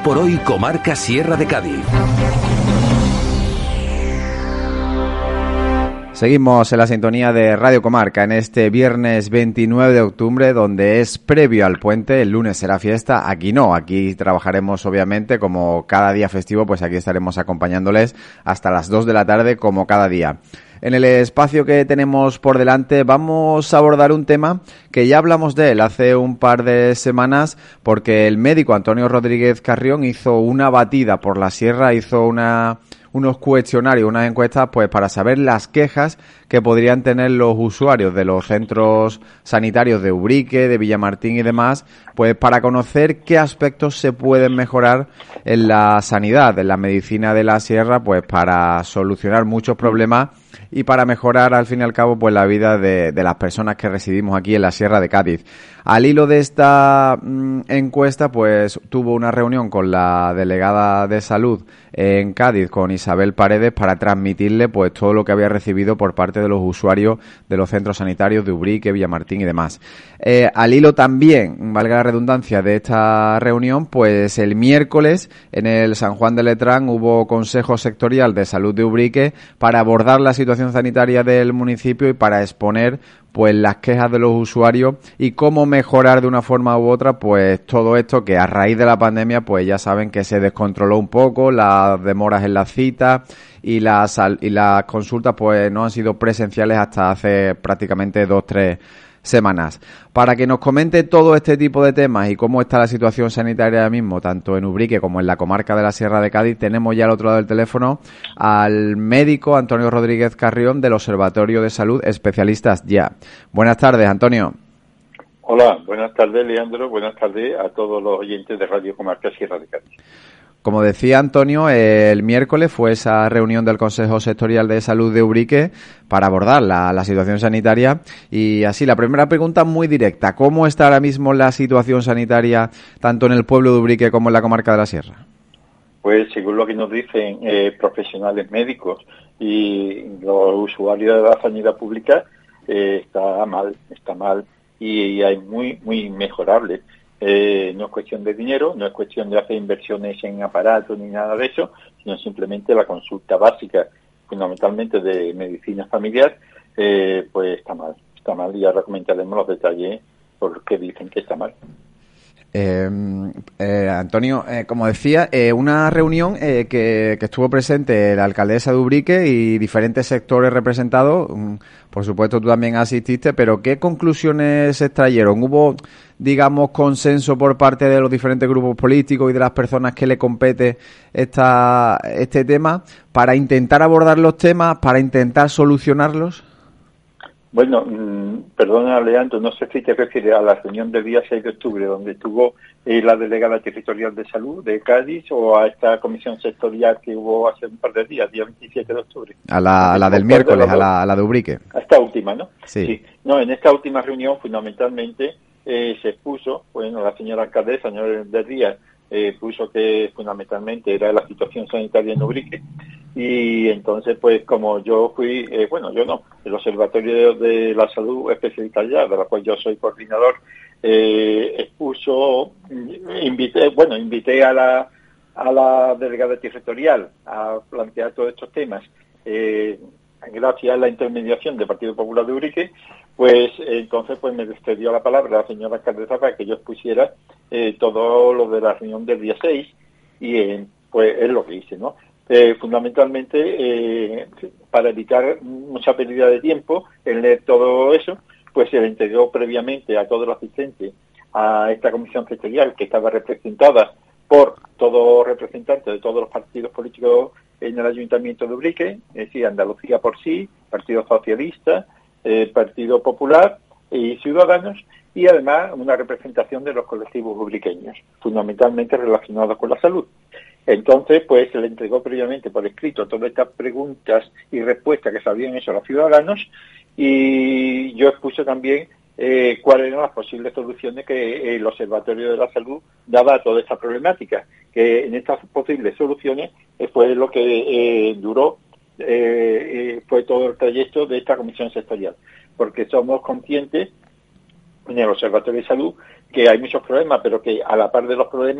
por Hoy Comarca Sierra de Cádiz. Seguimos en la sintonía de Radio Comarca en este viernes 29 de octubre, donde es previo al puente. El lunes será fiesta, aquí no, aquí trabajaremos obviamente como cada día festivo, pues aquí estaremos acompañándoles hasta las 2 de la tarde como cada día. En el espacio que tenemos por delante vamos a abordar un tema que ya hablamos de él hace un par de semanas, porque el médico Antonio Rodríguez Carrión hizo una batida por la sierra, hizo unos cuestionarios, unas encuestas, pues para saber las quejas que podrían tener los usuarios de los centros sanitarios de Ubrique, de Villamartín y demás, pues para conocer qué aspectos se pueden mejorar en la sanidad, en la medicina de la sierra, pues para solucionar muchos problemas y para mejorar al fin y al cabo pues la vida de las personas que residimos aquí en la Sierra de Cádiz. Al hilo de esta encuesta, pues tuvo una reunión con la delegada de salud en Cádiz, con Isabel Paredes, para transmitirle pues todo lo que había recibido por parte de los usuarios de los centros sanitarios de Ubrique, Villamartín y demás. Al hilo también, valga la redundancia, de esta reunión, pues el miércoles en el San Juan de Letrán hubo Consejo Sectorial de Salud de Ubrique para abordar la situación sanitaria del municipio y para exponer pues las quejas de los usuarios y cómo mejorar de una forma u otra pues todo esto que a raíz de la pandemia pues ya saben que se descontroló un poco, las demoras en las citas y las consultas pues no han sido presenciales hasta hace prácticamente 2-3 semanas. Para que nos comente todo este tipo de temas y cómo está la situación sanitaria ahora mismo, tanto en Ubrique como en la comarca de la Sierra de Cádiz, tenemos ya al otro lado del teléfono al médico Antonio Rodríguez Carrión del Observatorio de Salud Especialistas Ya. Buenas tardes, Antonio. Hola, buenas tardes, Leandro. Buenas tardes a todos los oyentes de Radio Comarca Sierra de Cádiz. Como decía Antonio, el miércoles fue esa reunión del Consejo Sectorial de Salud de Ubrique para abordar la situación sanitaria. Y así, la primera pregunta muy directa. ¿Cómo está ahora mismo la situación sanitaria tanto en el pueblo de Ubrique como en la comarca de la Sierra? Pues según lo que nos dicen profesionales médicos y los usuarios de la sanidad pública, está mal y hay muy mejorable. No es cuestión de dinero, no es cuestión de hacer inversiones en aparatos ni nada de eso, sino simplemente la consulta básica, fundamentalmente de medicina familiar, pues está mal y ahora comentaremos los detalles por qué dicen que está mal. Antonio, como decía, una reunión que estuvo presente la alcaldesa de Ubrique y diferentes sectores representados. Por supuesto, tú también asististe, pero ¿qué conclusiones se extrayeron? ¿Hubo, digamos, consenso por parte de los diferentes grupos políticos y de las personas que le compete este tema para intentar abordar los temas, para intentar solucionarlos? Bueno, perdona, Leandro, no sé si te refieres a la reunión del día 6 de octubre, donde estuvo la delegada territorial de salud de Cádiz, o a esta comisión sectorial que hubo hace un par de días, día 27 de octubre. A la del miércoles, a la de Ubrique. A esta última, ¿no? Sí. No, en esta última reunión, fundamentalmente, se expuso, bueno, la señora alcaldesa, señora del día, puso que fundamentalmente era la situación sanitaria en Ubrique. Y entonces, pues, como yo fui, el Observatorio de la Salud Especialista Ya, de la cual yo soy coordinador, invité a la delegada territorial a plantear todos estos temas, gracias a la intermediación del Partido Popular de Ubrique, pues entonces pues me cedió la palabra la señora alcaldesa para que yo expusiera todo lo de la reunión del día 6 y pues es lo que hice, ¿no? Fundamentalmente, para evitar mucha pérdida de tiempo en leer todo eso, pues se le entregó previamente a todos los asistentes a esta comisión sectorial, que estaba representada por todos los representantes de todos los partidos políticos en el Ayuntamiento de Ubrique, es decir, Andalucía por sí, Partido Socialista, Partido Popular y Ciudadanos, y además una representación de los colectivos ubriqueños, fundamentalmente relacionados con la salud. Entonces, pues se le entregó previamente por escrito todas estas preguntas y respuestas que se habían hecho a los ciudadanos, y yo expuse también cuáles eran las posibles soluciones que el Observatorio de la Salud daba a toda esta problemática, que en estas posibles soluciones fue lo que duró, fue todo el trayecto de esta comisión sectorial, porque somos conscientes en el Observatorio de Salud que hay muchos problemas, pero que a la par de los problemas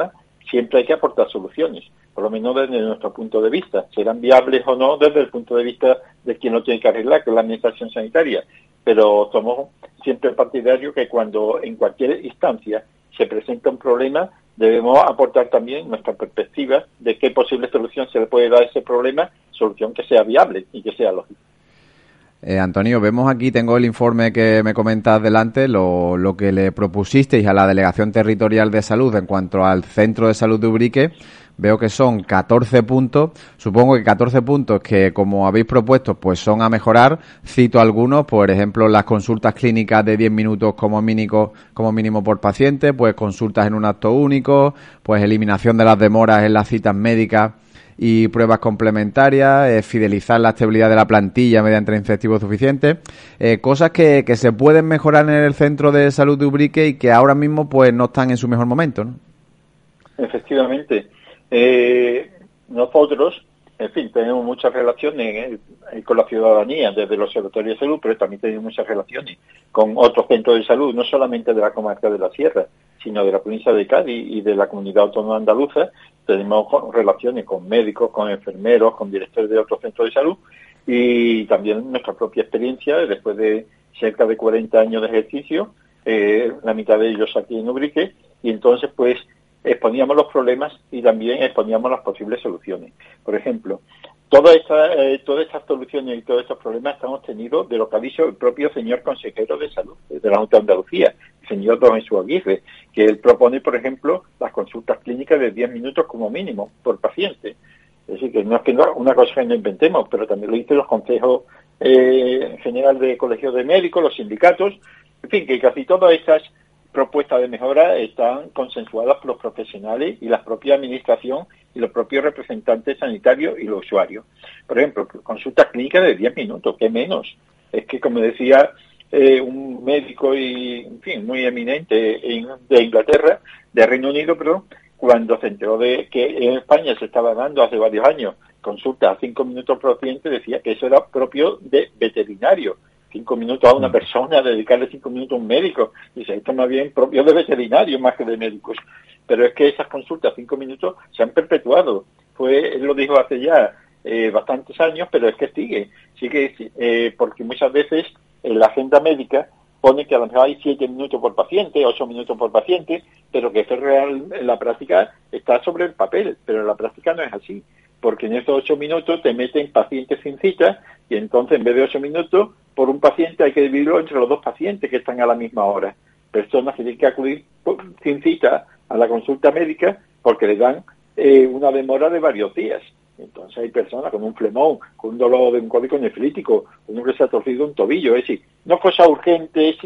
siempre hay que aportar soluciones, por lo menos desde nuestro punto de vista, serán viables o no desde el punto de vista de quien lo tiene que arreglar, que es la administración sanitaria, pero somos siempre partidarios que cuando en cualquier instancia se presenta un problema, debemos aportar también nuestra perspectiva de qué posible solución se le puede dar a ese problema, solución que sea viable y que sea lógica. Antonio, vemos aquí, tengo el informe que me comentas delante, lo que le propusisteis a la Delegación Territorial de Salud en cuanto al Centro de Salud de Ubrique. Veo que son 14 puntos. Supongo que 14 puntos que, como habéis propuesto, pues son a mejorar. Cito algunos, por ejemplo, las consultas clínicas de 10 minutos como mínimo por paciente, pues consultas en un acto único, pues eliminación de las demoras en las citas médicas y pruebas complementarias, fidelizar la estabilidad de la plantilla mediante incentivos suficientes, cosas que se pueden mejorar en el Centro de Salud de Ubrique y que ahora mismo pues no están en su mejor momento, ¿no? Efectivamente. Nosotros, en fin, tenemos muchas relaciones con la ciudadanía desde el Observatorio de Salud, pero también tenemos muchas relaciones con otros centros de salud, no solamente de la comarca de la Sierra, sino de la provincia de Cádiz y de la comunidad autónoma andaluza. Tenemos relaciones con médicos, con enfermeros, con directores de otros centros de salud y también nuestra propia experiencia, después de cerca de 40 años de ejercicio, la mitad de ellos aquí en Ubrique, y entonces pues exponíamos los problemas y también exponíamos las posibles soluciones. Por ejemplo, todas estas soluciones y todos estos problemas están obtenidos de lo que ha dicho el propio señor consejero de salud de la Junta de Andalucía, el señor don Jesús Aguirre, que él propone, por ejemplo, las consultas clínicas de 10 minutos como mínimo por paciente. Es decir, que no es que una cosa que no inventemos, pero también lo dicen los consejos general de colegios de médicos, los sindicatos, en fin, que casi todas estas propuestas de mejora están consensuadas por los profesionales y la propia administración y los propios representantes sanitarios y los usuarios. Por ejemplo, consultas clínicas de 10 minutos, ¿qué menos? Es que, como decía un médico y, en fin, muy eminente de Inglaterra, de Reino Unido, perdón, cuando se enteró de que en España se estaba dando hace varios años consultas a 5 minutos por paciente, decía que eso era propio de veterinario. 5 minutos a una persona, dedicarle 5 minutos a un médico. Dice, esto más bien propio de veterinarios más que de médicos. Pero es que esas consultas, 5 minutos, se han perpetuado. Él lo dijo hace ya bastantes años, pero es que sigue, porque muchas veces en la agenda médica pone que a lo mejor hay 7 minutos por paciente, 8 minutos por paciente, pero que eso real en la práctica está sobre el papel, pero en la práctica no es así. Porque en esos 8 minutos te meten pacientes sin cita y entonces en vez de 8 minutos por un paciente hay que dividirlo entre los dos pacientes que están a la misma hora. Personas que tienen que acudir sin cita a la consulta médica porque le dan una demora de varios días. Entonces hay personas con un flemón, con un dolor de un cólico nefrítico, uno que se ha torcido un tobillo. Es decir, no cosas urgentes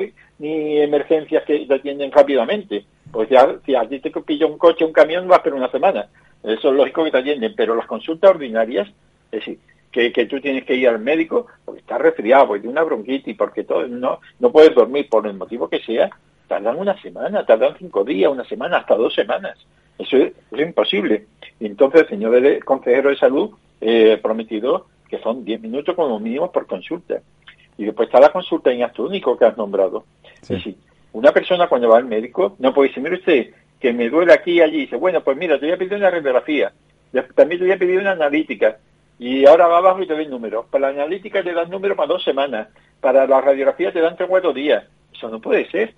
ni emergencias que se atienden rápidamente. Pues ya, si a ti te pilla un coche, un camión, va a esperar una semana. Eso es lógico que te atienden, pero las consultas ordinarias, es decir, que tú tienes que ir al médico porque estás resfriado, porque tienes una bronquitis, porque no puedes dormir por el motivo que sea, tardan una semana, tardan 5 días, una semana, hasta 2 semanas. Eso es imposible. Y entonces el señor consejero de salud prometido que son 10 minutos como mínimo por consulta. Y después está la consulta en acto único que has nombrado. Sí. Es decir, una persona cuando va al médico no puede decir, mire usted, que me duele aquí y allí. Dice, bueno, pues mira, te voy a pedir una radiografía, también te voy a pedir una analítica, y ahora va abajo y te doy números. Para la analítica te dan números para 2 semanas, para la radiografía te dan 3 o 4 días. Eso no puede ser,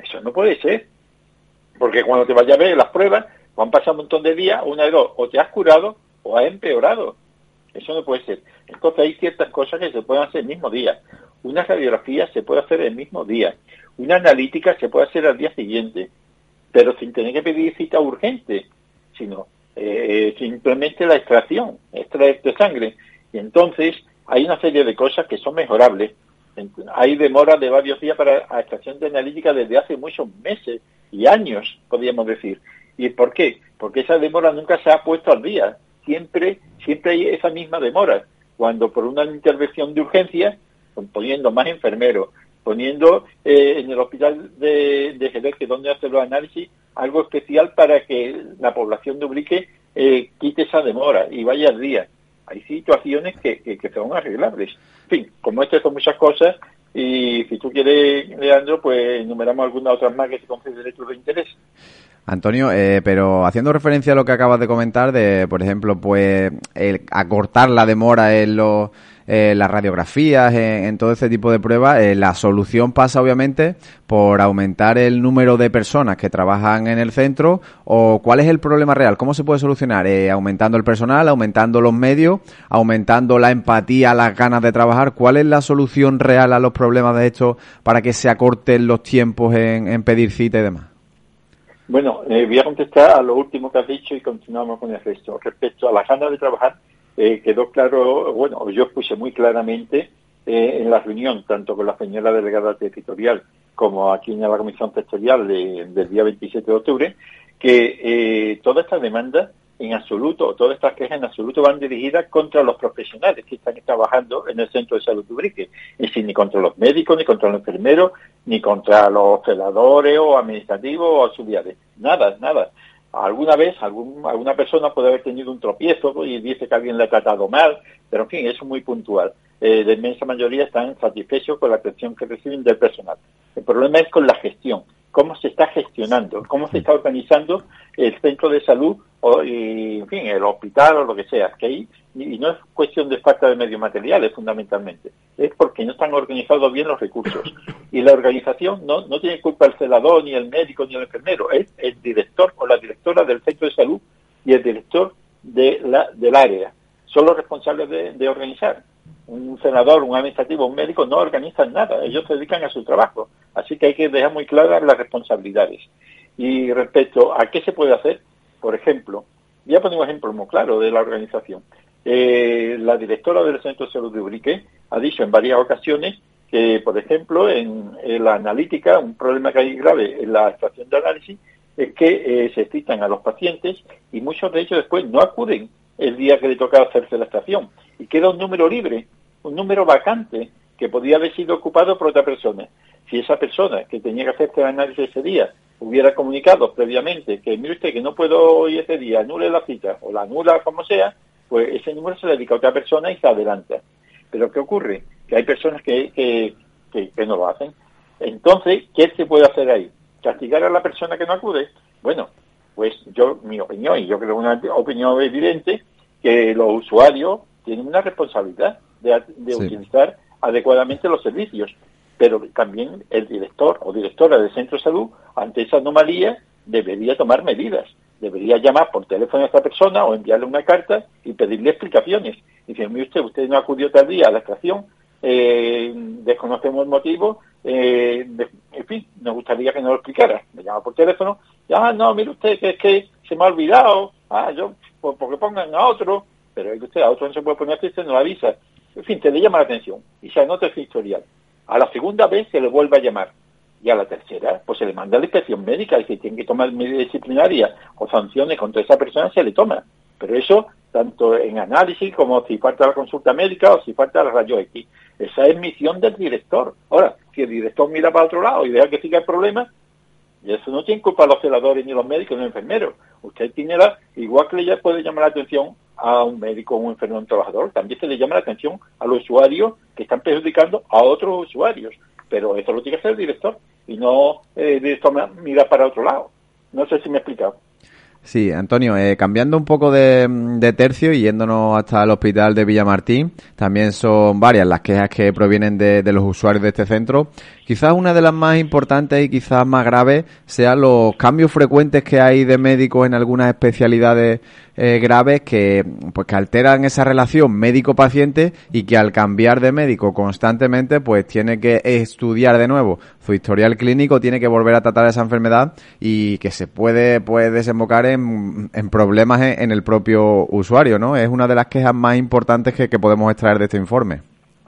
porque cuando te vayas a ver las pruebas, van a pasar un montón de días, una de dos, o te has curado o has empeorado. Eso no puede ser. Entonces hay ciertas cosas que se pueden hacer el mismo día. Una radiografía se puede hacer el mismo día. Una analítica se puede hacer al día siguiente, pero sin tener que pedir cita urgente, sino simplemente la extracción, extraerte sangre. Y entonces hay una serie de cosas que son mejorables. Hay demoras de varios días para la extracción de analítica desde hace muchos meses y años, podríamos decir. ¿Y por qué? Porque esa demora nunca se ha puesto al día. Siempre hay esa misma demora. Cuando por una intervención de urgencia, poniendo más enfermeros, poniendo en el hospital de Jerez, que es donde hacen los análisis, algo especial para que la población de Ubrique quite esa demora y vaya al día. Hay situaciones que son arreglables. En fin, como estas son muchas cosas, y si tú quieres, Leandro, pues enumeramos algunas otras más que se consideren de interés. Antonio, pero haciendo referencia a lo que acabas de comentar, de, por ejemplo, pues acortar la demora en las radiografías, en todo este tipo de pruebas, la solución pasa obviamente por aumentar el número de personas que trabajan en el centro, o ¿cuál es el problema real? ¿Cómo se puede solucionar? Aumentando el personal, aumentando los medios, aumentando la empatía, las ganas de trabajar. ¿Cuál es la solución real a los problemas de estos para que se acorten los tiempos en pedir cita y demás? Bueno, voy a contestar a lo último que has dicho y continuamos con el resto. Respecto a las ganas de trabajar, quedó claro, bueno, yo expuse muy claramente en la reunión, tanto con la señora delegada territorial como aquí en la comisión sectorial del día 27 de octubre, que toda esta demanda en absoluto, todas estas quejas en absoluto van dirigidas contra los profesionales que están trabajando en el centro de salud de Ubrique. Es decir, ni contra los médicos, ni contra los enfermeros, ni contra los celadores o administrativos o auxiliares. Nada. Alguna vez alguna persona puede haber tenido un tropiezo y dice que alguien le ha tratado mal, pero en fin, eso es muy puntual. La inmensa mayoría están satisfechos con la atención que reciben del personal. El problema es con la gestión. Cómo se está gestionando, cómo se está organizando el centro de salud y, en fin, el hospital o lo que sea. Que ahí, y no es cuestión de falta de medios materiales, fundamentalmente. Es porque no están organizados bien los recursos. Y la organización no tiene culpa el celador, ni el médico, ni el enfermero. Es el director o la directora del centro de salud y el director del área. Son los responsables de organizar. Un senador, un administrativo, un médico no organizan nada, ellos se dedican a su trabajo, así que hay que dejar muy claras las responsabilidades. Y respecto a qué se puede hacer, por ejemplo, voy a poner un ejemplo muy claro de la organización. La directora del Centro de Salud de Ubrique ha dicho en varias ocasiones que, por ejemplo, en la analítica, un problema que hay grave en la estación de análisis es que se citan a los pacientes y muchos de ellos después no acuden el día que le toca hacerse la estación y queda un número libre, un número vacante que podía haber sido ocupado por otra persona. Si esa persona que tenía que hacerse el análisis ese día hubiera comunicado previamente que mire usted que no puedo ir ese día, anule la cita o la anula como sea, pues ese número se le dedica a otra persona y se adelanta. Pero ¿qué ocurre? Que hay personas que no lo hacen. Entonces, ¿qué se puede hacer ahí? ¿Castigar a la persona que no acude? Bueno, pues mi opinión, y yo creo una opinión evidente, que los usuarios tienen una responsabilidad de utilizar adecuadamente los servicios, pero también el director o directora del centro de salud, ante esa anomalía, debería tomar medidas. Debería llamar por teléfono a esta persona o enviarle una carta y pedirle explicaciones. Y decir, mire usted no acudió tal día a la estación, desconocemos el motivo, en fin, nos gustaría que nos lo explicara. Me llama por teléfono, no, mire usted que es que se me ha olvidado, porque pongan a otro, pero es que usted a otro no se puede poner, usted no lo avisa. En fin, te le llama la atención y se anota ese historial. A la segunda vez se le vuelve a llamar y a la tercera pues se le manda la inspección médica y si tiene que tomar medidas disciplinarias o sanciones contra esa persona se le toma. Pero eso tanto en análisis como si falta la consulta médica o si falta la rayo X. Esa es misión del director. Ahora, si el director mira para otro lado y deja que siga el problema, y eso no tiene culpa los celadores, ni los médicos, ni los enfermeros. Usted tiene igual que le puede llamar la atención a un médico o un enfermero, un trabajador, también se le llama la atención a los usuarios que están perjudicando a otros usuarios. Pero eso lo tiene que hacer el director, y no el director mira para otro lado. No sé si me he explicado. Sí, Antonio, cambiando un poco de tercio y yéndonos hasta el hospital de Villamartín, también son varias las quejas que provienen de los usuarios de este centro. Quizás una de las más importantes y quizás más graves sean los cambios frecuentes que hay de médicos en algunas especialidades graves que alteran esa relación médico-paciente y que al cambiar de médico constantemente pues tiene que estudiar de nuevo su historial clínico, tiene que volver a tratar esa enfermedad y que se puede desembocar en problemas en el propio usuario, ¿no? Es una de las quejas más importantes que podemos extraer de este informe.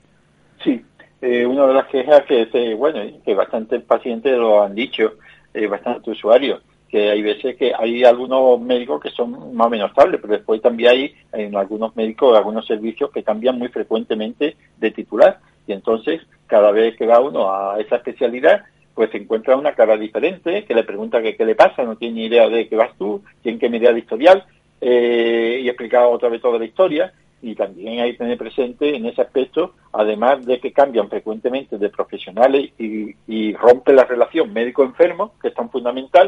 Sí, una de las quejas que bastantes pacientes lo han dicho, bastantes usuarios, que hay veces que hay algunos médicos que son más o menos estables, pero después también hay en algunos médicos, algunos servicios que cambian muy frecuentemente de titular, y entonces cada vez que va uno a esa especialidad, pues se encuentra una cara diferente, que le pregunta qué le pasa, no tiene ni idea de qué vas tú, tiene que mirar el historial, y explicar otra vez toda la historia, y también hay que tener presente en ese aspecto, además de que cambian frecuentemente de profesionales y rompe la relación médico-enfermo, que es tan fundamental,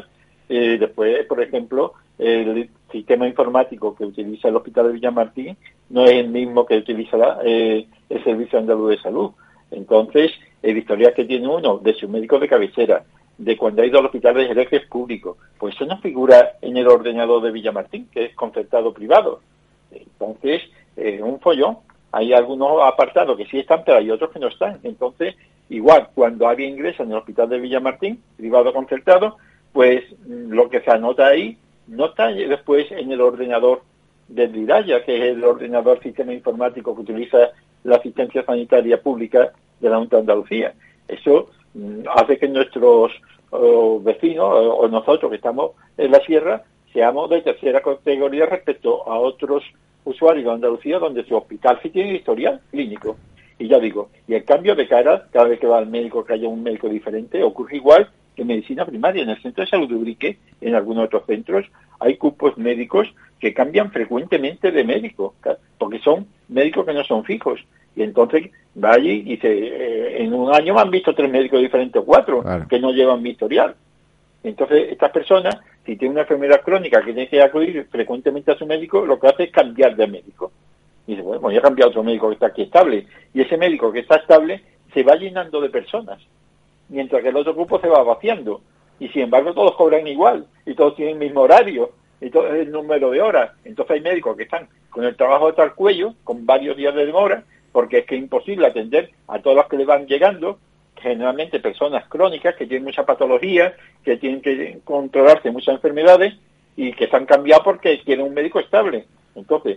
Después, por ejemplo, el sistema informático que utiliza el Hospital de Villamartín no es el mismo que utiliza el Servicio Andaluz de Salud. Entonces, el historial que tiene uno de su médico de cabecera, de cuando ha ido al hospital de Jerez, que es público, pues eso no figura en el ordenador de Villamartín, que es concertado privado. Entonces, un follón. Hay algunos apartados que sí están, pero hay otros que no están. Entonces, igual, cuando alguien ingresa en el hospital de Villamartín, privado concertado, pues lo que se anota ahí no está después en el ordenador del Diraya, que es el ordenador sistema informático que utiliza la asistencia sanitaria pública de la Junta de Andalucía. Eso hace que nuestros vecinos o nosotros que estamos en la sierra seamos de tercera categoría respecto a otros usuarios de Andalucía donde su hospital sí tiene historial clínico. Y ya digo, y el cambio de cara, cada vez que va al médico, que haya un médico diferente, ocurre igual que en medicina primaria. En el centro de salud de Ubrique, en algunos otros centros, hay cupos médicos que cambian frecuentemente de médico, porque son médicos que no son fijos. Y entonces va allí y en un año me han visto 3 médicos diferentes o 4, claro, que no llevan mi historial. Entonces, estas personas, si tienen una enfermedad crónica que tiene que acudir frecuentemente a su médico, lo que hace es cambiar de médico. Y dice, bueno, voy a cambiar a otro médico que está aquí estable. Y ese médico que está estable se va llenando de personas, mientras que el otro grupo se va vaciando. Y sin embargo, todos cobran igual, y todos tienen el mismo horario, y todo el número de horas. Entonces hay médicos que están con el trabajo hasta el cuello, con varios días de demora, porque es que es imposible atender a todos los que le van llegando, generalmente personas crónicas que tienen mucha patología, que tienen que controlarse muchas enfermedades y que se han cambiado porque quieren un médico estable. Entonces,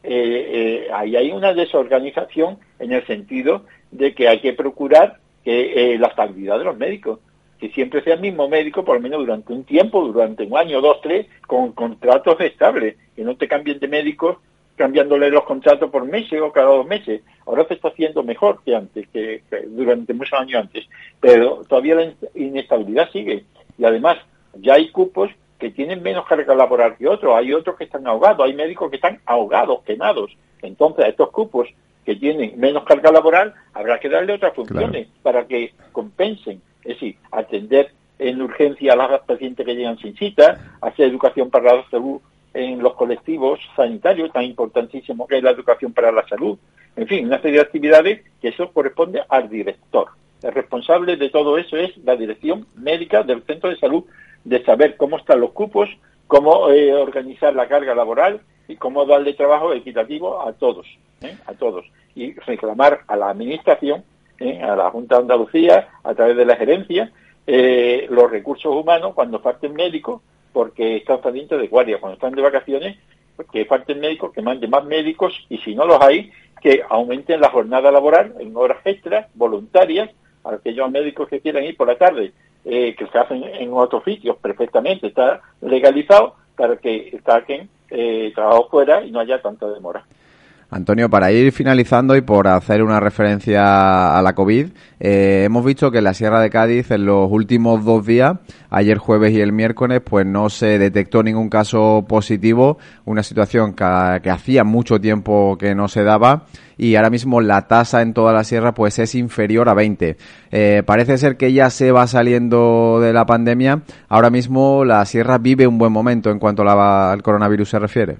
ahí hay una desorganización en el sentido de que hay que procurar que la estabilidad de los médicos, que siempre sea el mismo médico, por lo menos durante un tiempo, durante un año, 2, 3, con contratos estables, que no te cambien de médicos cambiándole los contratos por meses o cada 2 meses. Ahora se está haciendo mejor que antes, que durante muchos años antes, pero todavía la inestabilidad sigue. Y además, ya hay cupos que tienen menos carga laboral que otros, hay otros que están ahogados, hay médicos que están ahogados, quemados. Entonces, a estos cupos que tienen menos carga laboral, habrá que darle otras funciones, claro, para que compensen. Es decir, atender en urgencia a las pacientes que llegan sin cita, hacer educación para la salud en los colectivos sanitarios, tan importantísimo que es la educación para la salud. En fin, una serie de actividades que eso corresponde al director. El responsable de todo eso es la dirección médica del centro de salud, de saber cómo están los cupos, cómo organizar la carga laboral y cómo darle trabajo equitativo a todos, a todos. Y reclamar a la administración, a la Junta de Andalucía, a través de la gerencia, los recursos humanos cuando falten médicos, porque están pendientes de guardia, cuando están de vacaciones, que falten médicos, que manden más médicos, y si no los hay, que aumenten la jornada laboral en horas extras, voluntarias, a aquellos médicos que quieran ir por la tarde, que se hacen en otros sitios perfectamente, está legalizado, para que saquen trabajo fuera y no haya tanta demora. Antonio, para ir finalizando y por hacer una referencia a la COVID, hemos visto que en la Sierra de Cádiz en los últimos 2 días, ayer jueves y el miércoles, pues no se detectó ningún caso positivo, una situación que hacía mucho tiempo que no se daba y ahora mismo la tasa en toda la sierra pues es inferior a 20. Parece ser que ya se va saliendo de la pandemia. Ahora mismo la sierra vive un buen momento en cuanto al coronavirus se refiere.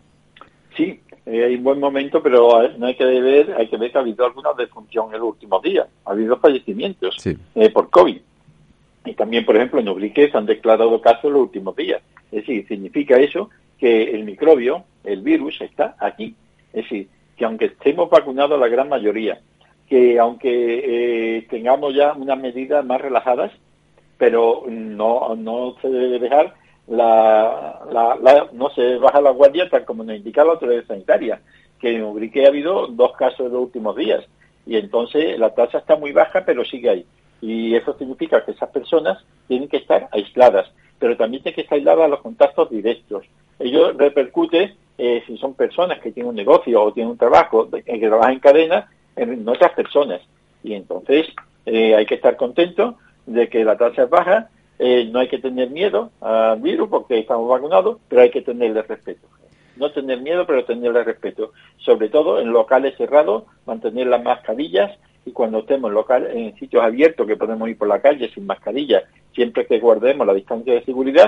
Sí. Hay un buen momento, pero no hay que ver que ha habido alguna defunción en los últimos días. Ha habido fallecimientos, sí, por COVID. Y también, por ejemplo, en Ubrique se han declarado casos en los últimos días. Es decir, significa eso que el microbio, el virus, está aquí. Es decir, que aunque estemos vacunados la gran mayoría, que aunque tengamos ya unas medidas más relajadas, pero no se debe dejar no se baja la guardia tal como nos indica la autoridad sanitaria, que en Ubrique ha habido 2 casos en los últimos días y entonces la tasa está muy baja pero sigue ahí y eso significa que esas personas tienen que estar aisladas, pero también tienen que estar aisladas a los contactos directos. Ello repercute si son personas que tienen un negocio o tienen un trabajo que trabajan en cadena en otras personas y entonces hay que estar contentos de que la tasa es baja. No hay que tener miedo al virus porque estamos vacunados, pero hay que tenerle respeto. No tener miedo, pero tenerle respeto. Sobre todo en locales cerrados, mantener las mascarillas y cuando estemos en sitios abiertos que podemos ir por la calle sin mascarilla, siempre que guardemos la distancia de seguridad,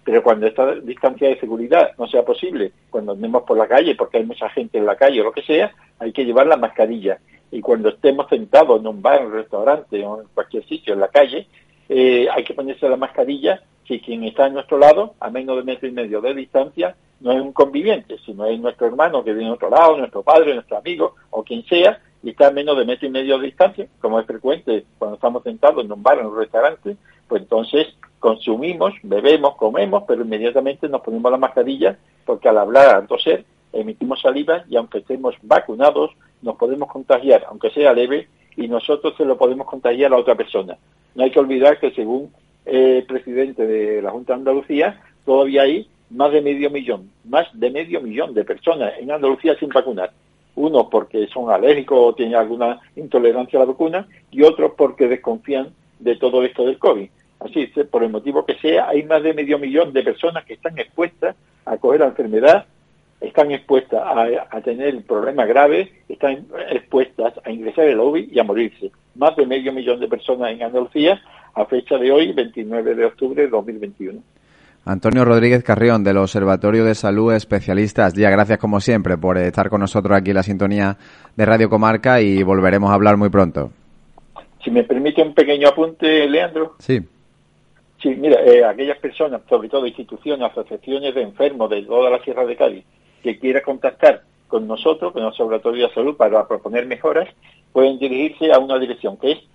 Pero cuando esta distancia de seguridad no sea posible, cuando andemos por la calle, porque hay mucha gente en la calle o lo que sea, hay que llevar la mascarilla. Y cuando estemos sentados en un bar, en un restaurante o en cualquier sitio en la calle, hay que ponerse la mascarilla si quien está a nuestro lado, a menos de 1,5 metros de distancia, no es un conviviente, sino es nuestro hermano que viene a otro lado, nuestro padre, nuestro amigo o quien sea, y está a menos de 1,5 metros de distancia, como es frecuente cuando estamos sentados en un bar, en un restaurante, pues entonces consumimos, bebemos, comemos, pero inmediatamente nos ponemos la mascarilla, porque al hablar, al toser, emitimos saliva y aunque estemos vacunados, nos podemos contagiar, aunque sea leve, y nosotros se lo podemos contagiar a otra persona. No hay que olvidar que según el presidente de la Junta de Andalucía, todavía hay más de medio millón de personas en Andalucía sin vacunar. Unos porque son alérgicos o tienen alguna intolerancia a la vacuna y otros porque desconfían de todo esto del COVID. Así, por el motivo que sea, hay más de medio millón de personas que están expuestas a coger la enfermedad, están expuestas a tener problemas graves, están expuestas a ingresar el COVID y a morirse. Más de medio millón de personas en Andalucía a fecha de hoy, 29 de octubre de 2021. Antonio Rodríguez Carrión, del Observatorio de Salud Especialistas. Ya, gracias como siempre por estar con nosotros aquí en la sintonía de Radio Comarca y volveremos a hablar muy pronto. Si me permite un pequeño apunte, Leandro. Sí. Sí, mira, aquellas personas, sobre todo instituciones, asociaciones de enfermos de toda la Sierra de Cádiz, que quieran contactar con nosotros, con el Observatorio de Salud, para proponer mejoras, pueden dirigirse a una dirección que es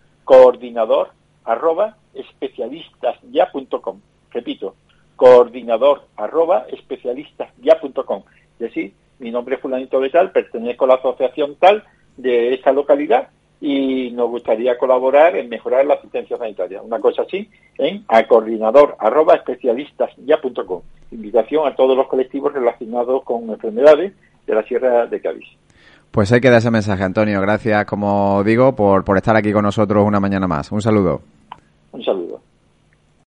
coordinador@especialistasya.com. Repito, coordinador@especialistasya.com. Es decir, mi nombre es fulanito de tal, pertenezco a la asociación tal de esta localidad y nos gustaría colaborar en mejorar la asistencia sanitaria. Una cosa así, a coordinador@especialistasya.com. Invitación a todos los colectivos relacionados con enfermedades de la Sierra de Cádiz. Pues ahí queda ese mensaje, Antonio. Gracias, como digo, por estar aquí con nosotros una mañana más. Un saludo.